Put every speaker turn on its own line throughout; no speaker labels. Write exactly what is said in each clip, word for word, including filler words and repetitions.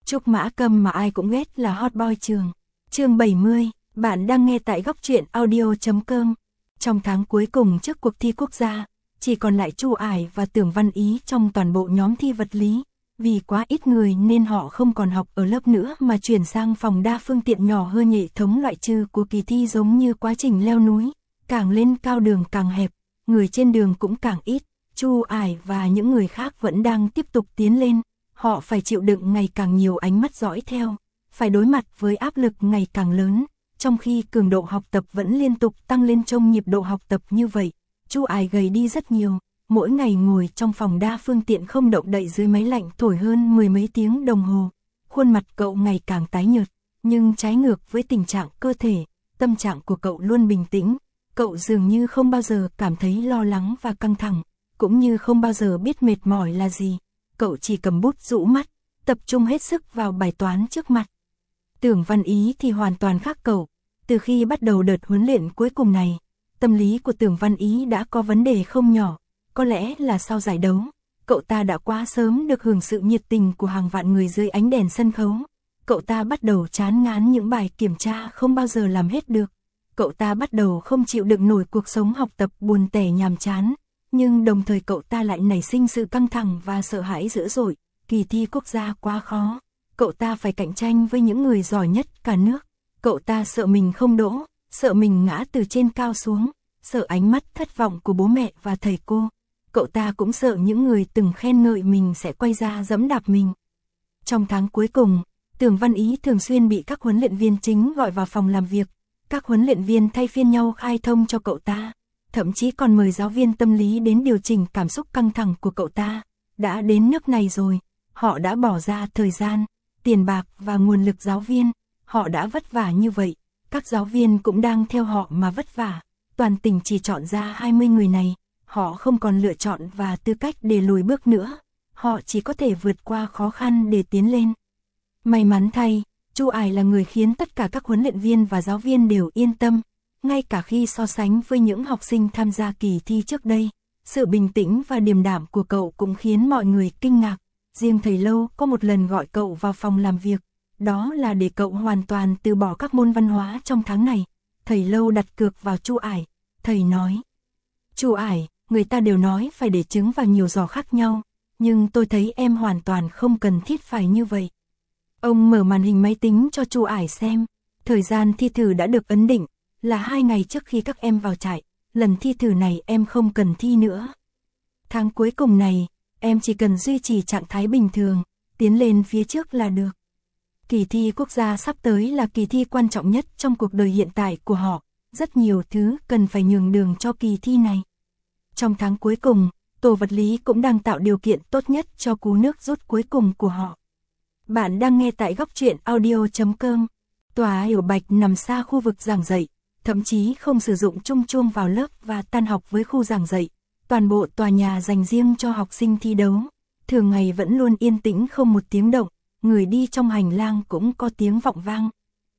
Trúc Mã Câm mà ai cũng ghét là hot boy trường. Chương bảy mươi, bạn đang nghe tại góc truyện audio chấm com. Trong tháng cuối cùng trước cuộc thi quốc gia, chỉ còn lại Chu Ải và Tưởng Văn Ý trong toàn bộ nhóm thi vật lý. Vì quá ít người nên họ không còn học ở lớp nữa mà chuyển sang phòng đa phương tiện nhỏ hơn. Hệ thống loại trừ của kỳ thi giống như quá trình leo núi, càng lên cao đường càng hẹp, người trên đường cũng càng ít. Chu Ải và những người khác vẫn đang tiếp tục tiến lên, họ phải chịu đựng ngày càng nhiều ánh mắt dõi theo, phải đối mặt với áp lực ngày càng lớn, trong khi cường độ học tập vẫn liên tục tăng lên. Trong nhịp độ học tập như vậy, Chu Ải gầy đi rất nhiều, mỗi ngày ngồi trong phòng đa phương tiện không động đậy dưới máy lạnh thổi hơn mười mấy tiếng đồng hồ. Khuôn mặt cậu ngày càng tái nhợt, nhưng trái ngược với tình trạng cơ thể, tâm trạng của cậu luôn bình tĩnh. Cậu dường như không bao giờ cảm thấy lo lắng và căng thẳng, cũng như không bao giờ biết mệt mỏi là gì. Cậu chỉ cầm bút rũ mắt, tập trung hết sức vào bài toán trước mặt. Tưởng Văn Ý thì hoàn toàn khác cậu. Từ khi bắt đầu đợt huấn luyện cuối cùng này, tâm lý của Tưởng Văn Ý đã có vấn đề không nhỏ. Có lẽ là sau giải đấu, cậu ta đã quá sớm được hưởng sự nhiệt tình của hàng vạn người dưới ánh đèn sân khấu. Cậu ta bắt đầu chán ngán những bài kiểm tra không bao giờ làm hết được. Cậu ta bắt đầu không chịu đựng nổi cuộc sống học tập buồn tẻ nhàm chán. Nhưng đồng thời cậu ta lại nảy sinh sự căng thẳng và sợ hãi dữ dội. Kỳ thi quốc gia quá khó, cậu ta phải cạnh tranh với những người giỏi nhất cả nước. Cậu ta sợ mình không đỗ, sợ mình ngã từ trên cao xuống, sợ ánh mắt thất vọng của bố mẹ và thầy cô. Cậu ta cũng sợ những người từng khen ngợi mình sẽ quay ra giẫm đạp mình. Trong tháng cuối cùng, Tưởng Văn Ý thường xuyên bị các huấn luyện viên chính gọi vào phòng làm việc. Các huấn luyện viên thay phiên nhau khai thông cho cậu ta, thậm chí còn mời giáo viên tâm lý đến điều chỉnh cảm xúc căng thẳng của cậu ta. Đã đến nước này rồi, họ đã bỏ ra thời gian, tiền bạc và nguồn lực giáo viên. Họ đã vất vả như vậy, các giáo viên cũng đang theo họ mà vất vả. Toàn tỉnh chỉ chọn ra hai mươi người này, họ không còn lựa chọn và tư cách để lùi bước nữa. Họ chỉ có thể vượt qua khó khăn để tiến lên. May mắn thay, Chu Ải là người khiến tất cả các huấn luyện viên và giáo viên đều yên tâm. Ngay cả khi so sánh với những học sinh tham gia kỳ thi trước đây, sự bình tĩnh và điềm đạm của cậu cũng khiến mọi người kinh ngạc. Riêng thầy Lâu có một lần gọi cậu vào phòng làm việc, đó là để cậu hoàn toàn từ bỏ các môn văn hóa trong tháng này. Thầy Lâu đặt cược vào Chu Ải, thầy nói: "Chu Ải, người ta đều nói phải để trứng vào nhiều giò khác nhau, nhưng tôi thấy em hoàn toàn không cần thiết phải như vậy." Ông mở màn hình máy tính cho Chu Ải xem, thời gian thi thử đã được ấn định, là hai ngày trước khi các em vào trại. Lần thi thử này em không cần thi nữa. Tháng cuối cùng này, em chỉ cần duy trì trạng thái bình thường, tiến lên phía trước là được. Kỳ thi quốc gia sắp tới là kỳ thi quan trọng nhất trong cuộc đời hiện tại của họ. Rất nhiều thứ cần phải nhường đường cho kỳ thi này. Trong tháng cuối cùng, tổ vật lý cũng đang tạo điều kiện tốt nhất cho cú nước rút cuối cùng của họ. Bạn đang nghe tại góc truyện audio chấm com. Tòa Hiểu Bạch nằm xa khu vực giảng dạy, thậm chí không sử dụng chung chuông vào lớp và tan học với khu giảng dạy. Toàn bộ tòa nhà dành riêng cho học sinh thi đấu. Thường ngày vẫn luôn yên tĩnh không một tiếng động, người đi trong hành lang cũng có tiếng vọng vang.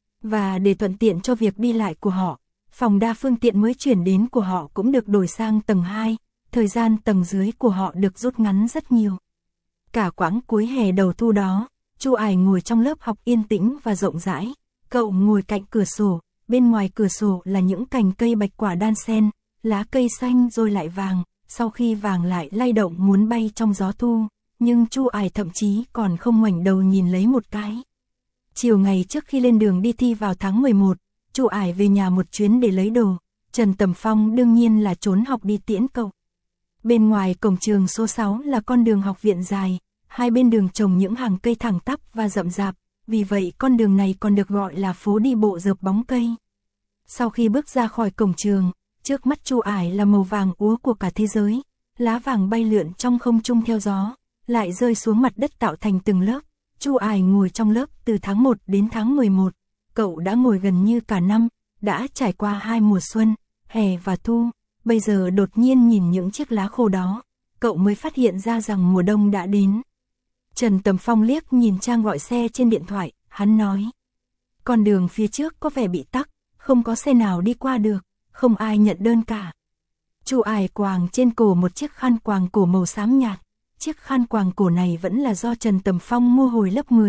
Và để thuận tiện cho việc đi lại của họ, phòng đa phương tiện mới chuyển đến của họ cũng được đổi sang tầng hai, thời gian tầng dưới của họ được rút ngắn rất nhiều. Cả quãng cuối hè đầu thu đó, Chu Ải ngồi trong lớp học yên tĩnh và rộng rãi. Cậu ngồi cạnh cửa sổ, bên ngoài cửa sổ là những cành cây bạch quả đan xen, lá cây xanh rồi lại vàng, sau khi vàng lại lay động muốn bay trong gió thu, nhưng Chu Ải thậm chí còn không ngoảnh đầu nhìn lấy một cái. Chiều ngày trước khi lên đường đi thi vào tháng mười một, Chu Ải về nhà một chuyến để lấy đồ. Trần Tầm Phong đương nhiên là trốn học đi tiễn cậu. Bên ngoài cổng trường số sáu là con đường học viện dài, hai bên đường trồng những hàng cây thẳng tắp và rậm rạp, vì vậy con đường này còn được gọi là phố đi bộ rợp bóng cây. Sau khi bước ra khỏi cổng trường, trước mắt Chu Ải là màu vàng úa của cả thế giới, lá vàng bay lượn trong không trung theo gió, lại rơi xuống mặt đất tạo thành từng lớp. Chu Ải ngồi trong lớp từ tháng một đến tháng mười một, cậu đã ngồi gần như cả năm, đã trải qua hai mùa xuân, hè và thu, bây giờ đột nhiên nhìn những chiếc lá khô đó, cậu mới phát hiện ra rằng mùa đông đã đến. Trần Tầm Phong liếc nhìn trang gọi xe trên điện thoại, hắn nói: "Con đường phía trước có vẻ bị tắc, không có xe nào đi qua được, không ai nhận đơn cả." Chu Ải quàng trên cổ một chiếc khăn quàng cổ màu xám nhạt, chiếc khăn quàng cổ này vẫn là do Trần Tầm Phong mua hồi lớp mười,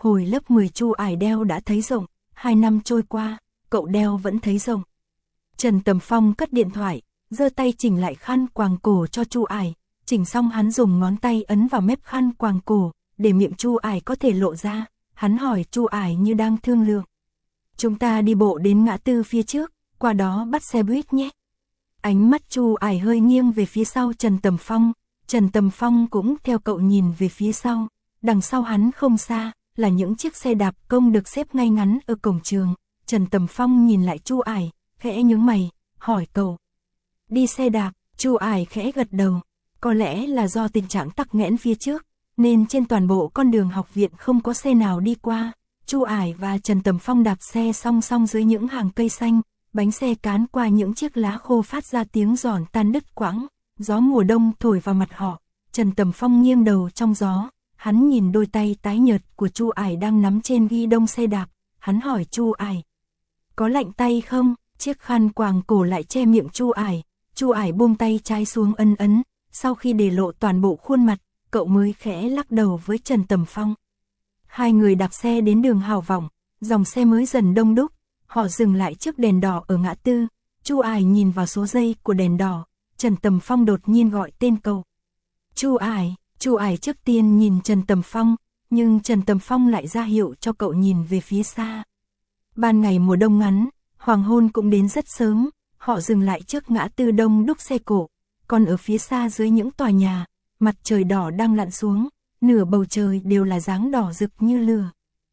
hồi lớp mười Chu Ải đeo đã thấy rộng, hai năm trôi qua, cậu đeo vẫn thấy rộng. Trần Tầm Phong cất điện thoại, giơ tay chỉnh lại khăn quàng cổ cho Chu Ải, chỉnh xong hắn dùng ngón tay ấn vào mép khăn quàng cổ, để miệng Chu Ải có thể lộ ra, hắn hỏi Chu Ải như đang thương lượng. Chúng ta đi bộ đến ngã tư phía trước, qua đó bắt xe buýt nhé. Ánh mắt Chu Ải hơi nghiêng về phía sau Trần Tầm Phong, Trần Tầm Phong cũng theo cậu nhìn về phía sau, đằng sau hắn không xa, là những chiếc xe đạp công được xếp ngay ngắn ở cổng trường. Trần Tầm Phong nhìn lại Chu Ải, khẽ nhướng mày, hỏi cậu. Đi xe đạp, Chu Ải khẽ gật đầu, có lẽ là do tình trạng tắc nghẽn phía trước, nên trên toàn bộ con đường học viện không có xe nào đi qua. Chu Ải và Trần Tầm Phong đạp xe song song dưới những hàng cây xanh, bánh xe cán qua những chiếc lá khô phát ra tiếng giòn tan đứt quãng, gió mùa đông thổi vào mặt họ. Trần Tầm Phong nghiêng đầu trong gió, hắn nhìn đôi tay tái nhợt của Chu Ải đang nắm trên ghi đông xe đạp, hắn hỏi Chu Ải. Có lạnh tay không? Chiếc khăn quàng cổ lại che miệng Chu Ải, Chu Ải buông tay trái xuống ấn ấn, sau khi để lộ toàn bộ khuôn mặt, cậu mới khẽ lắc đầu với Trần Tầm Phong. Hai người đạp xe đến đường Hào Vọng, dòng xe mới dần đông đúc, họ dừng lại trước đèn đỏ ở ngã tư. Chu Ải nhìn vào số giây của đèn đỏ, Trần Tầm Phong đột nhiên gọi tên cậu. Chu Ải, Chu Ải trước tiên nhìn Trần Tầm Phong, nhưng Trần Tầm Phong lại ra hiệu cho cậu nhìn về phía xa. Ban ngày mùa đông ngắn, hoàng hôn cũng đến rất sớm, họ dừng lại trước ngã tư đông đúc xe cộ, còn ở phía xa dưới những tòa nhà, mặt trời đỏ đang lặn xuống, nửa bầu trời đều là dáng đỏ rực như lửa.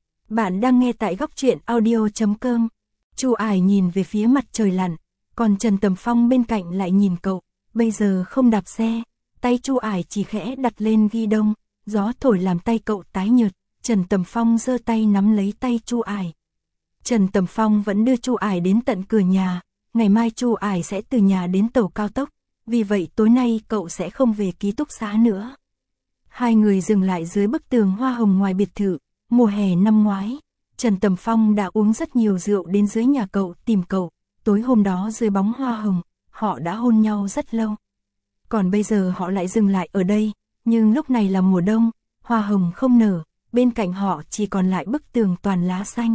Bạn đang nghe tại góc truyện audio chấm com. Chu Ải nhìn về phía mặt trời lặn, còn Trần Tầm Phong bên cạnh lại nhìn cậu, bây giờ không đạp xe, tay Chu Ải chỉ khẽ đặt lên ghi đông, gió thổi làm tay cậu tái nhợt, Trần Tầm Phong giơ tay nắm lấy tay Chu Ải. Trần Tầm Phong vẫn đưa Chu Ải đến tận cửa nhà, ngày mai Chu Ải sẽ từ nhà đến tàu cao tốc, vì vậy tối nay cậu sẽ không về ký túc xá nữa. Hai người dừng lại dưới bức tường hoa hồng ngoài biệt thự, mùa hè năm ngoái, Trần Tầm Phong đã uống rất nhiều rượu đến dưới nhà cậu tìm cậu, tối hôm đó dưới bóng hoa hồng, họ đã hôn nhau rất lâu. Còn bây giờ họ lại dừng lại ở đây, nhưng lúc này là mùa đông, hoa hồng không nở, bên cạnh họ chỉ còn lại bức tường toàn lá xanh.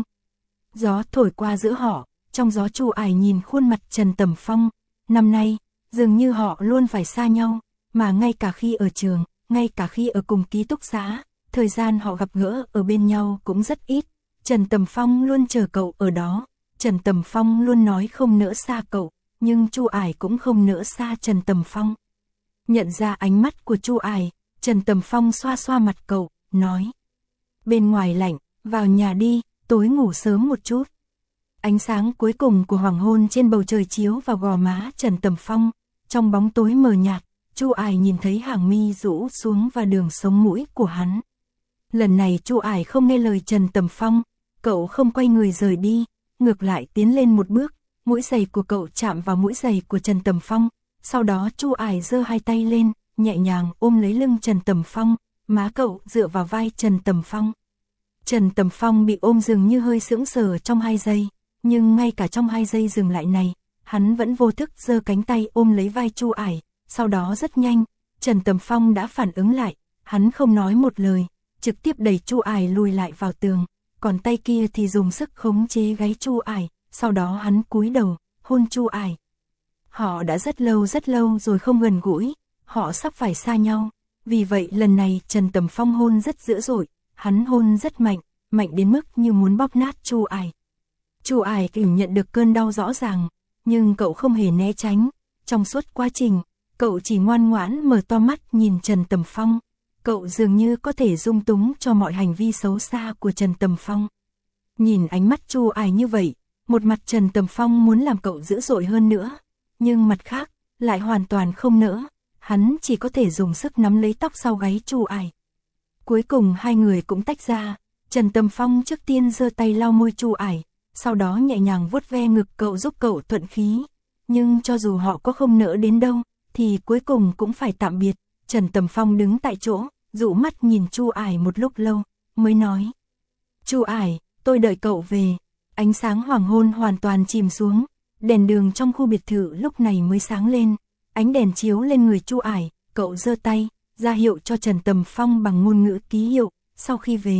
Gió thổi qua giữa họ, trong gió Chu Ải nhìn khuôn mặt Trần Tầm Phong, năm nay, dường như họ luôn phải xa nhau, mà ngay cả khi ở trường, ngay cả khi ở cùng ký túc xá, thời gian họ gặp gỡ ở bên nhau cũng rất ít. Trần Tầm Phong luôn chờ cậu ở đó, Trần Tầm Phong luôn nói không nỡ xa cậu, nhưng Chu Ải cũng không nỡ xa Trần Tầm Phong. Nhận ra ánh mắt của Chu Ải, Trần Tầm Phong xoa xoa mặt cậu, nói. Bên ngoài lạnh, vào nhà đi, tối ngủ sớm một chút. Ánh sáng cuối cùng của hoàng hôn trên bầu trời chiếu vào gò má Trần Tầm Phong, trong bóng tối mờ nhạt, Chu Ải nhìn thấy hàng mi rũ xuống và đường sống mũi của hắn. Lần này Chu Ải không nghe lời Trần Tầm Phong, cậu không quay người rời đi, ngược lại tiến lên một bước, mũi giày của cậu chạm vào mũi giày của Trần Tầm Phong, sau đó Chu Ải giơ hai tay lên, nhẹ nhàng ôm lấy lưng Trần Tầm Phong, má cậu dựa vào vai Trần Tầm Phong. Trần Tầm Phong bị ôm dường như hơi sững sờ trong hai giây, nhưng ngay cả trong hai giây dừng lại này, hắn vẫn vô thức giơ cánh tay ôm lấy vai Chu Ải, sau đó rất nhanh, Trần Tầm Phong đã phản ứng lại, hắn không nói một lời, trực tiếp đẩy Chu Ải lùi lại vào tường, còn tay kia thì dùng sức khống chế gáy Chu Ải, sau đó hắn cúi đầu, hôn Chu Ải. Họ đã rất lâu rất lâu rồi không gần gũi, họ sắp phải xa nhau, vì vậy lần này Trần Tầm Phong hôn rất dữ dội, hắn hôn rất mạnh, mạnh đến mức như muốn bóp nát Chu Ải. Chu Ải cảm nhận được cơn đau rõ ràng, nhưng cậu không hề né tránh, trong suốt quá trình, cậu chỉ ngoan ngoãn mở to mắt nhìn Trần Tầm Phong, cậu dường như có thể dung túng cho mọi hành vi xấu xa của Trần Tầm Phong. Nhìn ánh mắt Chu Ải như vậy, một mặt Trần Tầm Phong muốn làm cậu dữ dội hơn nữa, nhưng mặt khác, lại hoàn toàn không nỡ, hắn chỉ có thể dùng sức nắm lấy tóc sau gáy Chu Ải. Cuối cùng hai người cũng tách ra, Trần Tầm Phong trước tiên giơ tay lau môi Chu Ải, sau đó nhẹ nhàng vuốt ve ngực cậu giúp cậu thuận khí, nhưng cho dù họ có không nỡ đến đâu, thì cuối cùng cũng phải tạm biệt. Trần Tầm Phong đứng tại chỗ, dụ mắt nhìn Chu Ải một lúc lâu, mới nói. Chu Ải, tôi đợi cậu về. Ánh sáng hoàng hôn hoàn toàn chìm xuống, đèn đường trong khu biệt thự lúc này mới sáng lên, ánh đèn chiếu lên người Chu Ải, cậu giơ tay, ra hiệu cho Trần Tầm Phong bằng ngôn ngữ ký hiệu, sau khi về,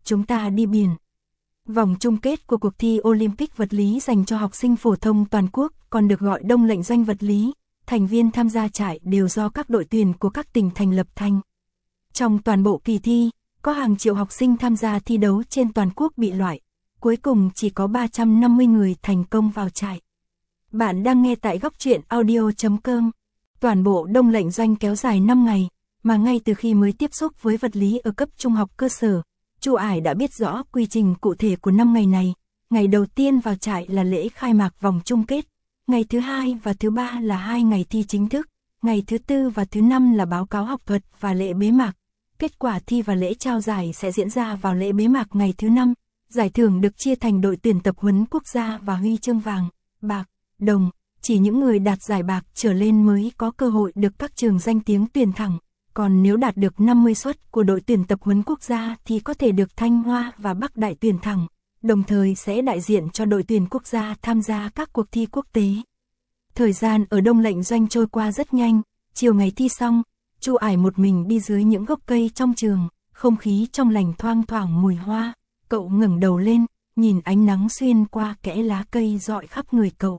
chúng ta đi biển. Vòng chung kết của cuộc thi Olympic vật lý dành cho học sinh phổ thông toàn quốc, còn được gọi Đông lệnh doanh vật lý, thành viên tham gia trại đều do các đội tuyển của các tỉnh thành lập thành. Trong toàn bộ kỳ thi, có hàng triệu học sinh tham gia thi đấu trên toàn quốc bị loại, cuối cùng chỉ có ba trăm năm mươi người thành công vào trại. Bạn đang nghe tại góc truyện audio chấm com. Toàn bộ Đông lệnh doanh kéo dài năm ngày, mà ngay từ khi mới tiếp xúc với vật lý ở cấp trung học cơ sở, Chu Ải đã biết rõ quy trình cụ thể của năm ngày này. Ngày đầu tiên vào trại là lễ khai mạc vòng chung kết, ngày thứ hai và thứ ba là hai ngày thi chính thức, ngày thứ tư và thứ năm là báo cáo học thuật và lễ bế mạc. Kết quả thi và lễ trao giải sẽ diễn ra vào lễ bế mạc ngày thứ năm. Giải thưởng được chia thành đội tuyển tập huấn quốc gia và huy chương vàng, bạc, đồng. Chỉ những người đạt giải bạc trở lên mới có cơ hội được các trường danh tiếng tuyển thẳng. Còn nếu đạt được năm mươi suất của đội tuyển tập huấn quốc gia thì có thể được Thanh Hoa và Bắc Đại tuyển thẳng, đồng thời sẽ đại diện cho đội tuyển quốc gia tham gia các cuộc thi quốc tế. Thời gian ở Đông lệnh doanh trôi qua rất nhanh, chiều ngày thi xong, Chu Ải một mình đi dưới những gốc cây trong trường, không khí trong lành thoang thoảng mùi hoa. Cậu ngẩng đầu lên, nhìn ánh nắng xuyên qua kẽ lá cây rọi khắp người cậu.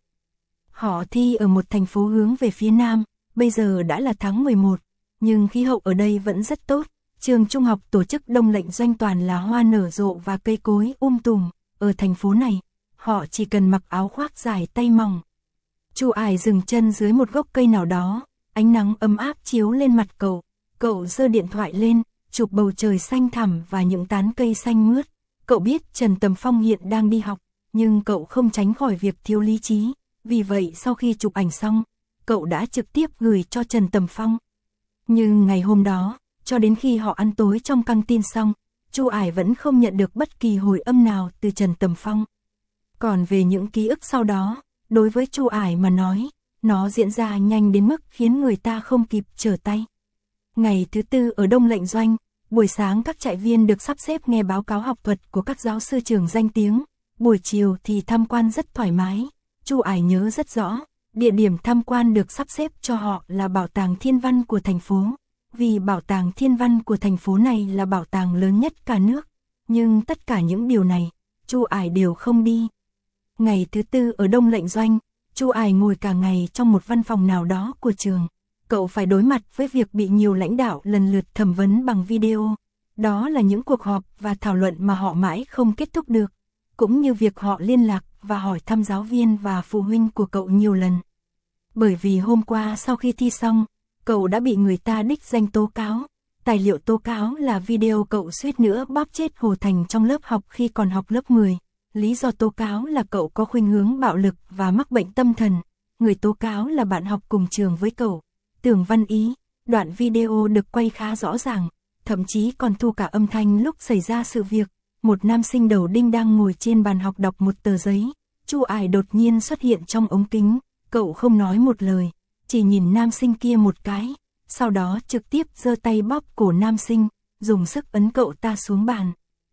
Họ thi ở một thành phố hướng về phía nam, bây giờ đã là tháng mười một, nhưng khí hậu ở đây vẫn rất tốt. Trường trung học tổ chức Đông lệnh doanh toàn là hoa nở rộ và cây cối um tùm. Ở thành phố này, họ chỉ cần mặc áo khoác dài tay mỏng. Chu Ải dừng chân dưới một gốc cây nào đó, ánh nắng ấm áp chiếu lên mặt cậu. Cậu giơ điện thoại lên, chụp bầu trời xanh thẳm và những tán cây xanh mướt. Cậu biết Trần Tầm Phong hiện đang đi học, nhưng cậu không tránh khỏi việc thiếu lý trí. Vì vậy sau khi chụp ảnh xong, cậu đã trực tiếp gửi cho Trần Tầm Phong. Nhưng ngày hôm đó, cho đến khi họ ăn tối trong căng tin xong, Chu Ải vẫn không nhận được bất kỳ hồi âm nào từ Trần Tầm Phong. Còn về những ký ức sau đó, đối với Chu Ải mà nói, nó diễn ra nhanh đến mức khiến người ta không kịp trở tay. Ngày thứ tư ở Đông lệnh doanh, buổi sáng các trại viên được sắp xếp nghe báo cáo học thuật của các giáo sư trường danh tiếng, buổi chiều thì tham quan rất thoải mái. Chu Ải nhớ rất rõ, địa điểm tham quan được sắp xếp cho họ là Bảo tàng Thiên văn của thành phố, vì Bảo tàng Thiên văn của thành phố này là bảo tàng lớn nhất cả nước. Nhưng tất cả những điều này, Chu Ải đều không đi. Ngày thứ tư ở Đông lệnh doanh, Chu Ải ngồi cả ngày trong một văn phòng nào đó của trường. Cậu phải đối mặt với việc bị nhiều lãnh đạo lần lượt thẩm vấn bằng video. Đó là những cuộc họp và thảo luận mà họ mãi không kết thúc được, cũng như việc họ liên lạc và hỏi thăm giáo viên và phụ huynh của cậu nhiều lần. Bởi vì hôm qua sau khi thi xong, cậu đã bị người ta đích danh tố cáo. Tài liệu tố cáo là video cậu suýt nữa bóp chết Hồ Thành trong lớp học khi còn học lớp mười. Lý do tố cáo là cậu có khuynh hướng bạo lực và mắc bệnh tâm thần. Người tố cáo là bạn học cùng trường với cậu, Tưởng Văn Ý. Đoạn video được quay khá rõ ràng, thậm chí còn thu cả âm thanh lúc xảy ra sự việc. Một nam sinh đầu đinh đang ngồi trên bàn học đọc một tờ giấy. Chu Ải đột nhiên xuất hiện trong ống kính, cậu không nói một lời, chỉ nhìn nam sinh kia một cái, sau đó trực tiếp giơ tay bóp cổ nam sinh, dùng sức ấn cậu ta xuống bàn.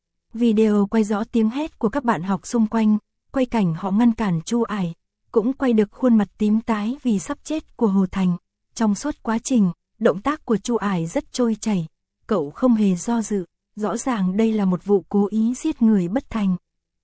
Video quay rõ tiếng hét của các bạn học xung quanh, quay cảnh họ ngăn cản Chu Ải, cũng quay được khuôn mặt tím tái vì sắp chết của Hồ Thành. Trong suốt quá trình, động tác của Chu Ải rất trôi chảy, cậu không hề do dự, rõ ràng đây là một vụ cố ý giết người bất thành.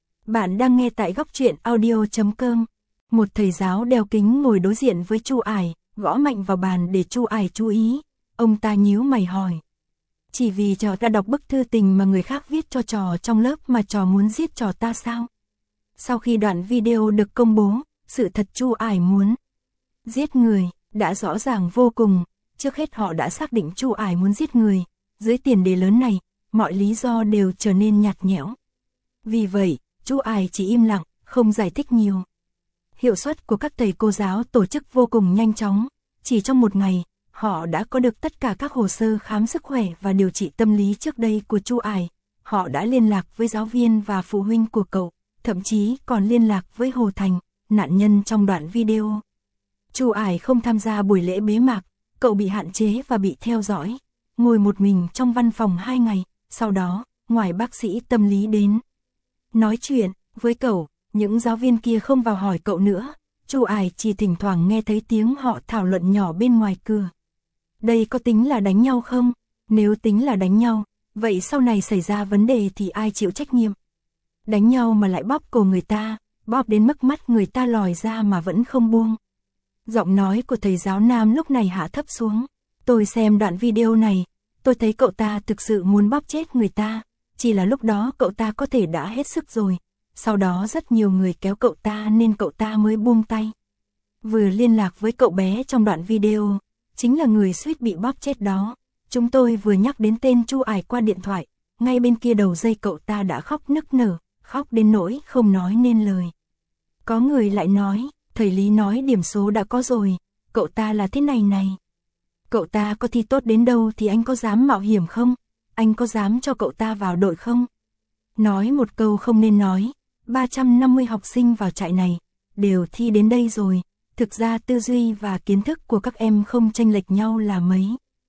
Bạn đang nghe tại góc truyện audio chấm com. Một thầy giáo đeo kính ngồi đối diện với Chu Ải, gõ mạnh vào bàn để Chu Ải chú ý. Ông ta nhíu mày hỏi: "Chỉ vì trò ta đọc bức thư tình mà người khác viết cho trò trong lớp mà trò muốn giết trò ta sao?" Sau khi đoạn video được công bố, sự thật Chu Ải muốn giết người đã rõ ràng vô cùng. Trước hết họ đã xác định Chu Ải muốn giết người. Dưới tiền đề lớn này, mọi lý do đều trở nên nhạt nhẽo. Vì vậy, Chu Ải chỉ im lặng, không giải thích nhiều. Hiệu suất của các thầy cô giáo tổ chức vô cùng nhanh chóng. Chỉ trong một ngày, họ đã có được tất cả các hồ sơ khám sức khỏe và điều trị tâm lý trước đây của Chu Ải. Họ đã liên lạc với giáo viên và phụ huynh của cậu, thậm chí còn liên lạc với Hồ Thành, nạn nhân trong đoạn video. Chu Ải không tham gia buổi lễ bế mạc, cậu bị hạn chế và bị theo dõi, ngồi một mình trong văn phòng hai ngày. Sau đó, ngoài bác sĩ tâm lý đến nói chuyện với cậu, những giáo viên kia không vào hỏi cậu nữa. Chu Ải chỉ thỉnh thoảng nghe thấy tiếng họ thảo luận nhỏ bên ngoài cửa. Đây có tính là đánh nhau không? Nếu tính là đánh nhau, Vậy sau này xảy ra vấn đề thì ai chịu trách nhiệm? Đánh nhau mà lại bóp cổ người ta, bóp đến mức mắt người ta lòi ra mà vẫn không buông. Giọng nói của thầy giáo nam lúc này hạ thấp xuống. Tôi xem đoạn video này, tôi thấy cậu ta thực sự muốn bóp chết người ta, chỉ là lúc đó cậu ta có thể đã hết sức rồi. Sau đó rất nhiều người kéo cậu ta nên cậu ta mới buông tay. Vừa liên lạc với cậu bé trong đoạn video, chính là người suýt bị bóp chết đó. Chúng tôi vừa nhắc đến tên Chu Ải qua điện thoại, ngay bên kia đầu dây cậu ta đã khóc nức nở, khóc đến nỗi không nói nên lời. Có người lại nói, thầy Lý nói điểm số đã có rồi, cậu ta là thế này này. Cậu ta có thi tốt đến đâu thì anh có dám mạo hiểm không? Anh có dám cho cậu ta vào đội không? Nói một câu không nên nói, ba trăm năm mươi học sinh vào trại này, đều thi đến đây rồi. Thực ra tư duy và kiến thức của các em không chênh lệch nhau là mấy.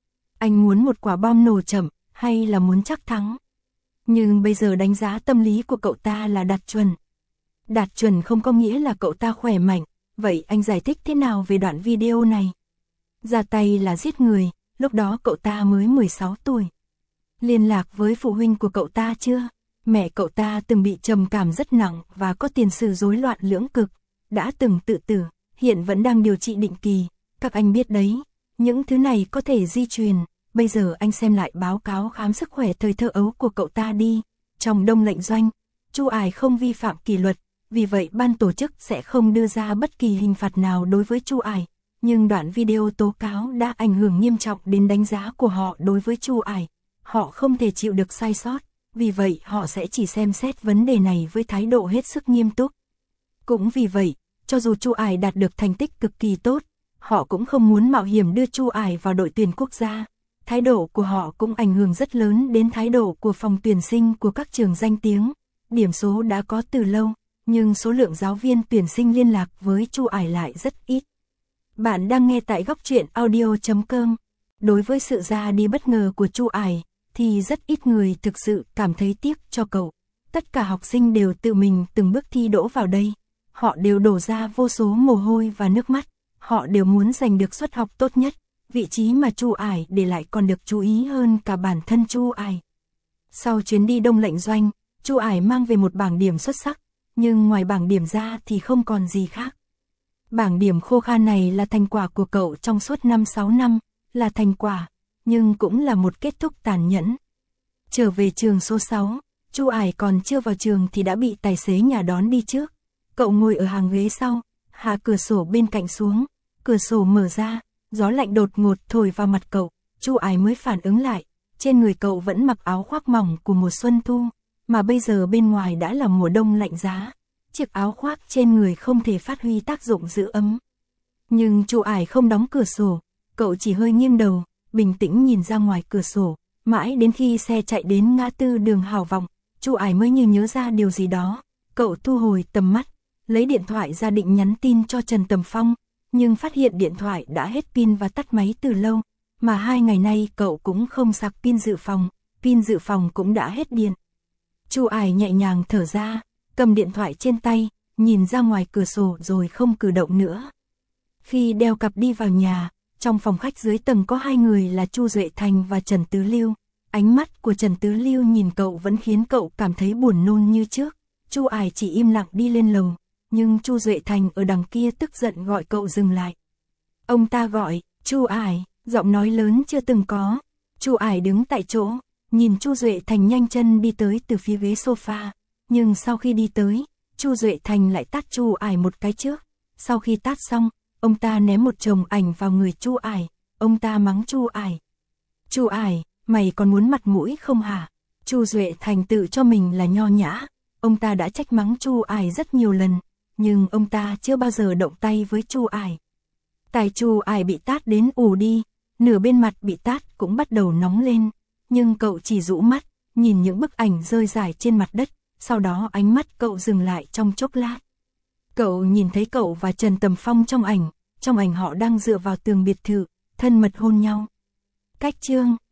Anh muốn một quả bom nổ chậm, hay là muốn chắc thắng? Nhưng bây giờ đánh giá tâm lý của cậu ta là đạt chuẩn. Đạt chuẩn không có nghĩa là cậu ta khỏe mạnh, vậy anh giải thích thế nào về đoạn video này? Ra tay là giết người, lúc đó cậu ta mới mười sáu tuổi. Liên lạc với phụ huynh của cậu ta chưa? Mẹ cậu ta từng bị trầm cảm rất nặng và có tiền sử rối loạn lưỡng cực, đã từng tự tử, hiện vẫn đang điều trị định kỳ. Các anh biết đấy, những thứ này có thể di truyền. Bây giờ anh xem lại báo cáo khám sức khỏe thời thơ ấu của cậu ta đi. Trong Đông lệnh doanh, Chu Ải không vi phạm kỷ luật, vì vậy ban tổ chức sẽ không đưa ra bất kỳ hình phạt nào đối với Chu Ải. Nhưng đoạn video tố cáo đã ảnh hưởng nghiêm trọng đến đánh giá của họ đối với Chu Ải. Họ không thể chịu được sai sót, vì vậy họ sẽ chỉ xem xét vấn đề này với thái độ hết sức nghiêm túc. Cũng vì vậy, cho dù Chu Ải đạt được thành tích cực kỳ tốt, họ cũng không muốn mạo hiểm đưa Chu Ải vào đội tuyển quốc gia. Thái độ của họ cũng ảnh hưởng rất lớn đến thái độ của phòng tuyển sinh của các trường danh tiếng. Điểm số đã có từ lâu, nhưng số lượng giáo viên tuyển sinh liên lạc với Chu Ải lại rất ít. Bạn đang nghe tại góc truyện audio chấm com. Đối với sự ra đi bất ngờ của Chu Ải, thì rất ít người thực sự cảm thấy tiếc cho cậu. Tất cả học sinh đều tự mình từng bước thi đỗ vào đây. Họ đều đổ ra vô số mồ hôi và nước mắt. Họ đều muốn giành được suất học tốt nhất. Vị trí mà Chu Ải để lại còn được chú ý hơn cả bản thân Chu Ải. Sau chuyến đi Đông lệnh doanh, Chu Ải mang về một bảng điểm xuất sắc, nhưng ngoài bảng điểm ra thì không còn gì khác. Bảng điểm khô khan này là thành quả của cậu trong suốt năm sáu năm, là thành quả, nhưng cũng là một kết thúc tàn nhẫn. Trở về trường số sáu, Chu Ải còn chưa vào trường thì đã bị tài xế nhà đón đi trước. Cậu ngồi ở hàng ghế sau, hạ cửa sổ bên cạnh xuống, cửa sổ mở ra, gió lạnh đột ngột thổi vào mặt cậu. Chu Ải mới phản ứng lại, trên người cậu vẫn mặc áo khoác mỏng của mùa xuân thu, mà bây giờ bên ngoài đã là mùa đông lạnh giá. Chiếc áo khoác trên người không thể phát huy tác dụng giữ ấm. Nhưng Chu Ải không đóng cửa sổ, cậu chỉ hơi nghiêng đầu, bình tĩnh nhìn ra ngoài cửa sổ, mãi đến khi xe chạy đến ngã tư đường Hào Vọng, Chu Ải mới như nhớ ra điều gì đó. Cậu thu hồi tầm mắt, lấy điện thoại ra định nhắn tin cho Trần Tầm Phong, nhưng phát hiện điện thoại đã hết pin và tắt máy từ lâu, mà hai ngày nay cậu cũng không sạc pin dự phòng, pin dự phòng cũng đã hết điện. Chu Ải nhẹ nhàng thở ra, cầm điện thoại trên tay, nhìn ra ngoài cửa sổ rồi không cử động nữa. Khi đeo cặp đi vào nhà, trong phòng khách dưới tầng có hai người là Chu Duệ Thành và Trần Tứ Lưu. Ánh mắt của Trần Tứ Lưu nhìn cậu vẫn khiến cậu cảm thấy buồn nôn như trước. Chu Ải chỉ im lặng đi lên lầu, nhưng Chu Duệ Thành ở đằng kia tức giận gọi cậu dừng lại. Ông ta gọi, Chu Ải, giọng nói lớn chưa từng có. Chu Ải đứng tại chỗ, nhìn Chu Duệ Thành nhanh chân đi tới từ phía ghế sofa. Nhưng sau khi đi tới, Chu Duệ Thành lại tát Chu Ải một cái trước. Sau khi tát xong, ông ta ném một chồng ảnh vào người Chu Ải. Ông ta mắng Chu Ải. Chu Ải, mày còn muốn mặt mũi không hả? Chu Duệ Thành tự cho mình là nho nhã. Ông ta đã trách mắng Chu Ải rất nhiều lần, nhưng ông ta chưa bao giờ động tay với Chu Ải. Tai Chu Ải bị tát đến ù đi, nửa bên mặt bị tát cũng bắt đầu nóng lên. Nhưng cậu chỉ rũ mắt, nhìn những bức ảnh rơi rải trên mặt đất. Sau đó ánh mắt cậu dừng lại trong chốc lát. Cậu nhìn thấy cậu và Trần Tầm Phong trong ảnh. Trong ảnh họ đang dựa vào tường biệt thự, thân mật hôn nhau. Cách chương